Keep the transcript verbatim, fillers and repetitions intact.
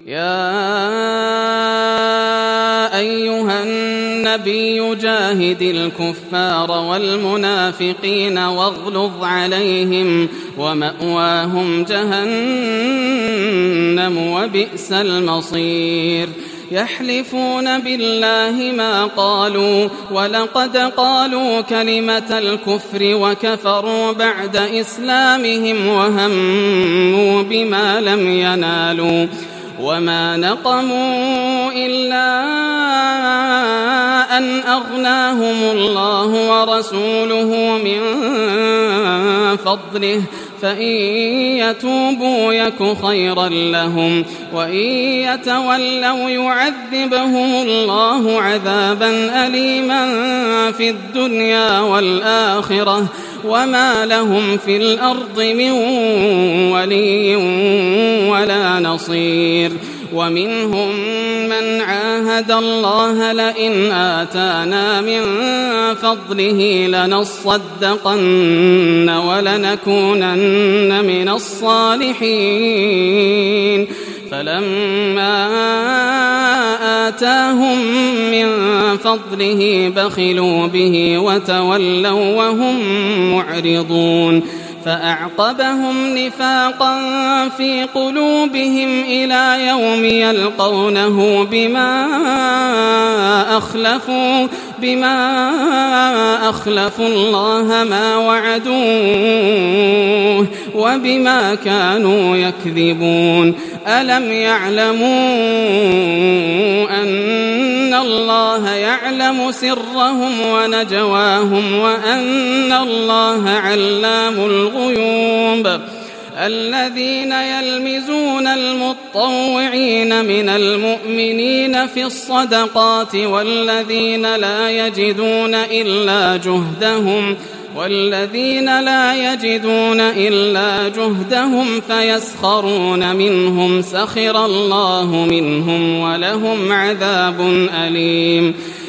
يا أيها النبي جاهد الكفار والمنافقين واغلظ عليهم ومأواهم جهنم وبئس المصير يحلفون بالله ما قالوا ولقد قالوا كلمة الكفر وكفروا بعد إسلامهم وهموا بما لم ينالوا وما نقموا إلا أن أغناهم الله ورسوله من فضله فإن يتوبوا يك خيرا لهم وإن يتولوا يعذبهم الله عذابا أليما في الدنيا والآخرة وما لهم في الأرض من ولي ولا نصير ومنهم من عاهد الله لئن آتانا من فضله لنصدقن ولنكونن من الصالحين فلما آتاهم من فضله بخلوا به وتولوا وهم معرضون فأعقبهم نفاقا في قلوبهم إلى يوم يلقونه بما أخلفوا بما أخلفوا الله ما وعدوه وبما كانوا يكذبون ألم يعلموا أن الله يعلم سرهم ونجواهم وأن الله علام الغيوب الذين يلمزون المطوعين من المؤمنين في الصدقات والذين لا يجدون إلا جهدهم والذين لا يجدون إلا جهدهم فيسخرون منهم سخر الله منهم ولهم عذاب أليم